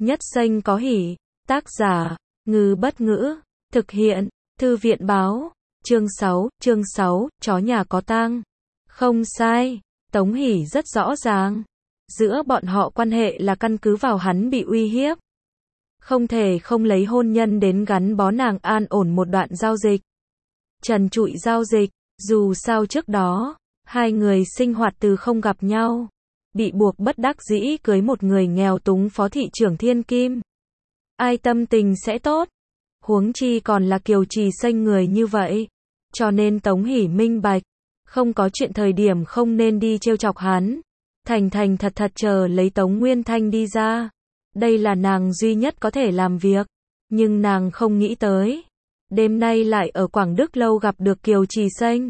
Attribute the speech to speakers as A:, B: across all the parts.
A: Nhất Xanh có hỉ. Tác giả, Ngư Bất Ngữ. Thực hiện, Thư viện Báo. Chương 6, chó nhà có tang. Không sai, Tống Hỷ rất rõ ràng. Giữa bọn họ quan hệ là căn cứ vào hắn bị uy hiếp. Không thể không lấy hôn nhân đến gắn bó nàng an ổn một đoạn giao dịch. Trần trụi giao dịch, dù sao trước đó, hai người sinh hoạt từ không gặp nhau. Bị buộc bất đắc dĩ cưới một người nghèo túng phó thị trưởng thiên kim. Ai tâm tình sẽ tốt? Huống chi còn là Kiều Trì Xanh người như vậy. Cho nên Tống Hỷ minh bạch. Không có chuyện thời điểm không nên đi trêu chọc hắn. Thành thật chờ lấy Tống Nguyên Thanh đi ra. Đây là nàng duy nhất có thể làm việc. Nhưng nàng không nghĩ tới. Đêm nay lại ở Quảng Đức Lâu gặp được Kiều Trì Xanh.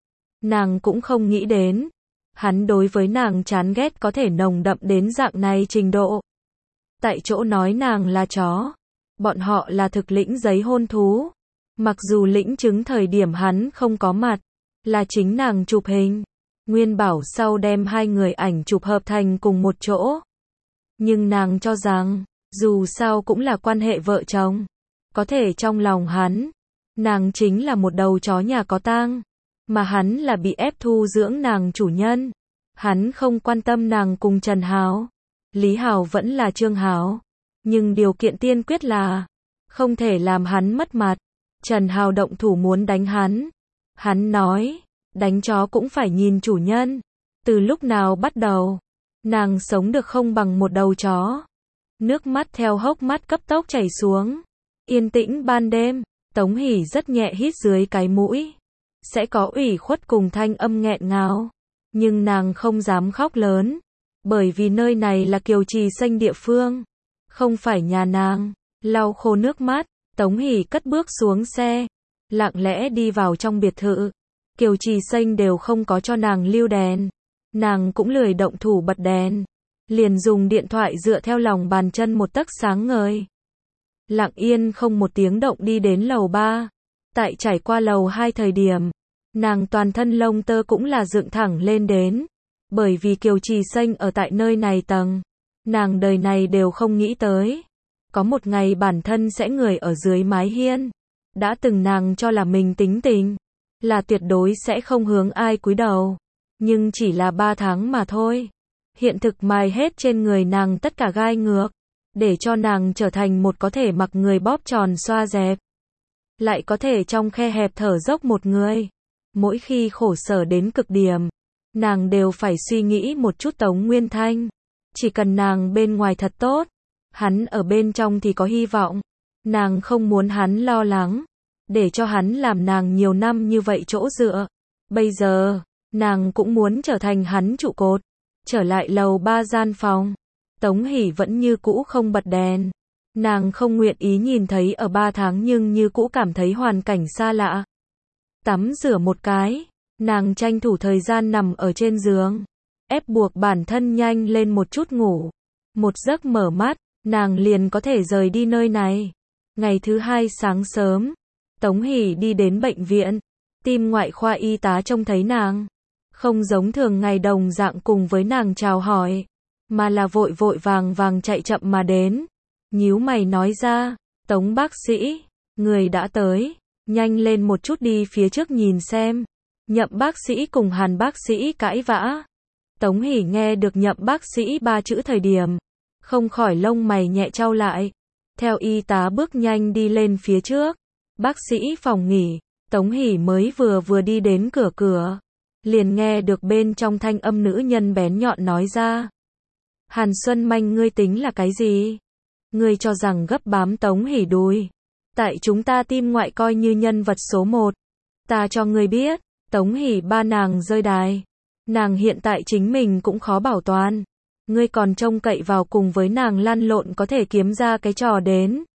A: Nàng cũng không nghĩ đến. Hắn đối với nàng chán ghét có thể nồng đậm đến dạng này trình độ. Tại chỗ nói nàng là chó. Bọn họ là thực lĩnh giấy hôn thú. Mặc dù lĩnh chứng thời điểm hắn không có mặt. Là chính nàng chụp hình. Nguyên bảo sau đem hai người ảnh chụp hợp thành cùng một chỗ. Nhưng nàng cho rằng, dù sao cũng là quan hệ vợ chồng. Có thể trong lòng hắn, nàng chính là một đầu chó nhà có tang. Mà hắn là bị ép thu dưỡng nàng chủ nhân. Hắn không quan tâm nàng cùng Trần Hào. Lý Hào vẫn là Trương Hào. Nhưng điều kiện tiên quyết là không thể làm hắn mất mặt. Trần Hào động thủ muốn đánh hắn. Hắn nói, đánh chó cũng phải nhìn chủ nhân. Từ lúc nào bắt đầu, nàng sống được không bằng một đầu chó. Nước mắt theo hốc mắt cấp tốc chảy xuống. Yên tĩnh ban đêm, Tống Hỷ rất nhẹ hít dưới cái mũi. Sẽ có ủy khuất cùng thanh âm nghẹn ngào. Nhưng nàng không dám khóc lớn. Bởi vì nơi này là Kiều Trì Xanh địa phương. Không phải nhà nàng. Lau khô nước mắt, Tống Hỷ cất bước xuống xe. Lặng lẽ đi vào trong biệt thự. Kiều Trì Xanh đều không có cho nàng lưu đèn. Nàng cũng lười động thủ bật đèn. Liền dùng điện thoại dựa theo lòng bàn chân một tấc sáng ngời. Lặng yên không một tiếng động đi đến lầu 3. Tại trải qua lầu 2 thời điểm, nàng toàn thân lông tơ cũng là dựng thẳng lên đến. Bởi vì Kiều Trì Xanh ở tại nơi này tầng. Nàng đời này đều không nghĩ tới. Có một ngày bản thân sẽ người ở dưới mái hiên. Đã từng nàng cho là mình tính tình. Là tuyệt đối sẽ không hướng ai cúi đầu. Nhưng chỉ là 3 tháng mà thôi. Hiện thực mài hết trên người nàng tất cả gai ngược. Để cho nàng trở thành một có thể mặc người bóp tròn xoa dẹp. Lại có thể trong khe hẹp thở dốc một người. Mỗi khi khổ sở đến cực điểm, nàng đều phải suy nghĩ một chút Tống Nguyên Thanh. Chỉ cần nàng bên ngoài thật tốt, hắn ở bên trong thì có hy vọng. Nàng không muốn hắn lo lắng, để cho hắn làm nàng nhiều năm như vậy chỗ dựa. Bây giờ, nàng cũng muốn trở thành hắn trụ cột. Trở lại lầu 3 gian phòng, Tống Hỷ vẫn như cũ không bật đèn. Nàng không nguyện ý nhìn thấy ở 3 tháng nhưng như cũ cảm thấy hoàn cảnh xa lạ. Tắm rửa một cái, nàng tranh thủ thời gian nằm ở trên giường. Ép buộc bản thân nhanh lên một chút ngủ. Một giấc mở mắt, nàng liền có thể rời đi nơi này. Ngày thứ 2 sáng sớm, Tống Hỷ đi đến bệnh viện. Tim ngoại khoa y tá trông thấy nàng. Không giống thường ngày đồng dạng cùng với nàng chào hỏi. Mà là vội vàng chạy chậm mà đến. Nhíu mày nói ra, Tống bác sĩ, người đã tới. Nhanh lên một chút đi phía trước nhìn xem. Nhậm bác sĩ cùng Hàn bác sĩ cãi vã. Tống Hỷ nghe được Nhậm bác sĩ 3 chữ thời điểm. Không khỏi lông mày nhẹ chau lại. Theo y tá bước nhanh đi lên phía trước. Bác sĩ phòng nghỉ. Tống Hỷ mới vừa đi đến cửa. Liền nghe được bên trong thanh âm nữ nhân bén nhọn nói ra. Hàn Xuân Manh ngươi tính là cái gì? Ngươi cho rằng gấp bám Tống Hỷ đùi. Tại chúng ta tim ngoại coi như nhân vật số 1. Ta cho ngươi biết, Tống Hỷ ba nàng rơi đài. Nàng hiện tại chính mình cũng khó bảo toàn. Ngươi còn trông cậy vào cùng với nàng lăn lộn có thể kiếm ra cái trò đến.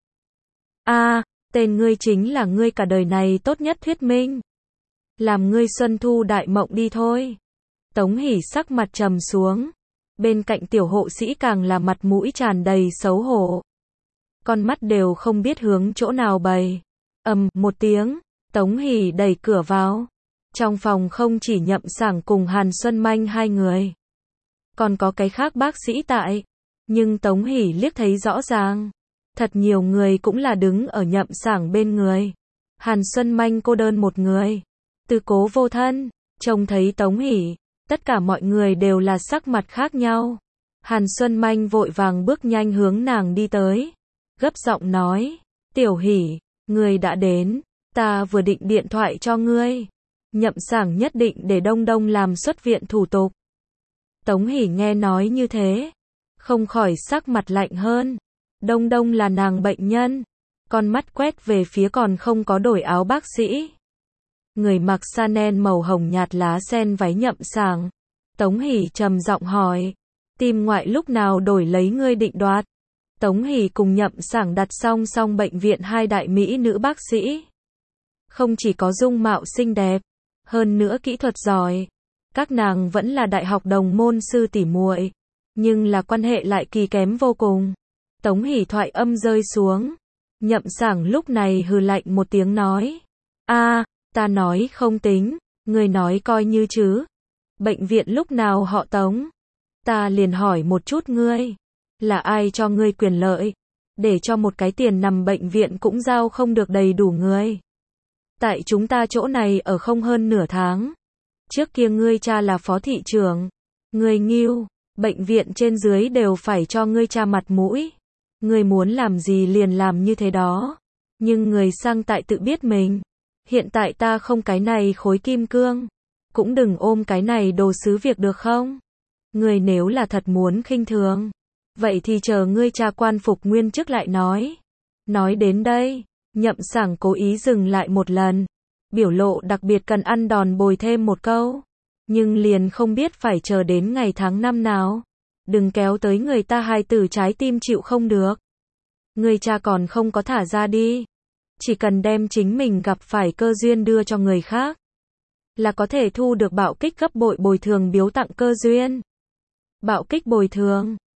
A: Tên ngươi chính là ngươi cả đời này tốt nhất thuyết minh. Làm ngươi xuân thu đại mộng đi thôi. Tống Hỷ sắc mặt trầm xuống. Bên cạnh tiểu hộ sĩ càng là mặt mũi tràn đầy xấu hổ. Con mắt đều không biết hướng chỗ nào bày. Một tiếng, Tống Hỷ đẩy cửa vào. Trong phòng không chỉ Nhậm Sảng cùng Hàn Xuân Manh hai người. Còn có cái khác bác sĩ tại. Nhưng Tống Hỷ liếc thấy rõ ràng. Thật nhiều người cũng là đứng ở Nhậm Sảng bên người. Hàn Xuân Manh cô đơn một người. Tư Cố vô thân. Trông thấy Tống Hỷ, tất cả mọi người đều là sắc mặt khác nhau. Hàn Xuân Manh vội vàng bước nhanh hướng nàng đi tới. Gấp giọng nói. Tiểu Hỷ, ngươi đã đến. Ta vừa định điện thoại cho ngươi. Nhậm Sảng nhất định để Đông Đông làm xuất viện thủ tục. Tống Hỷ nghe nói như thế, không khỏi sắc mặt lạnh hơn. Đông Đông là nàng bệnh nhân. Con mắt quét về phía còn không có đổi áo bác sĩ. Người mặc Chanel màu hồng nhạt lá sen váy Nhậm Sảng. Tống Hỷ trầm giọng hỏi. Tim ngoại lúc nào đổi lấy ngươi định đoạt? Tống Hỷ cùng Nhậm Sảng đặt song song bệnh viện hai đại mỹ nữ bác sĩ. Không chỉ có dung mạo xinh đẹp, hơn nữa kỹ thuật giỏi. Các nàng vẫn là đại học đồng môn sư tỷ muội, nhưng là quan hệ lại kỳ kém vô cùng. Tống Hỷ thoại âm rơi xuống. Nhậm Sảng lúc này hừ lạnh một tiếng nói. Ta nói không tính, người nói coi như chứ. Bệnh viện lúc nào họ Tống? Ta liền hỏi một chút ngươi. Là ai cho ngươi quyền lợi? Để cho một cái tiền nằm bệnh viện cũng giao không được đầy đủ ngươi. Tại chúng ta chỗ này ở không hơn nửa tháng. Trước kia ngươi cha là phó thị trưởng. Ngươi nghiêu, bệnh viện trên dưới đều phải cho ngươi cha mặt mũi. Ngươi muốn làm gì liền làm như thế đó. Nhưng người sang tại tự biết mình. Hiện tại ta không cái này khối kim cương. Cũng đừng ôm cái này đồ sứ việc được không? Ngươi nếu là thật muốn khinh thường, vậy thì chờ ngươi cha quan phục nguyên chức lại nói. Nói đến đây, Nhậm Sảng cố ý dừng lại một lần. Biểu lộ đặc biệt cần ăn đòn bồi thêm một câu. Nhưng liền không biết phải chờ đến ngày tháng năm nào. Đừng kéo tới người ta hai từ trái tim chịu không được. Người cha còn không có thả ra đi. Chỉ cần đem chính mình gặp phải cơ duyên đưa cho người khác, là có thể thu được bạo kích gấp bội bồi thường biếu tặng cơ duyên. Bạo kích bồi thường.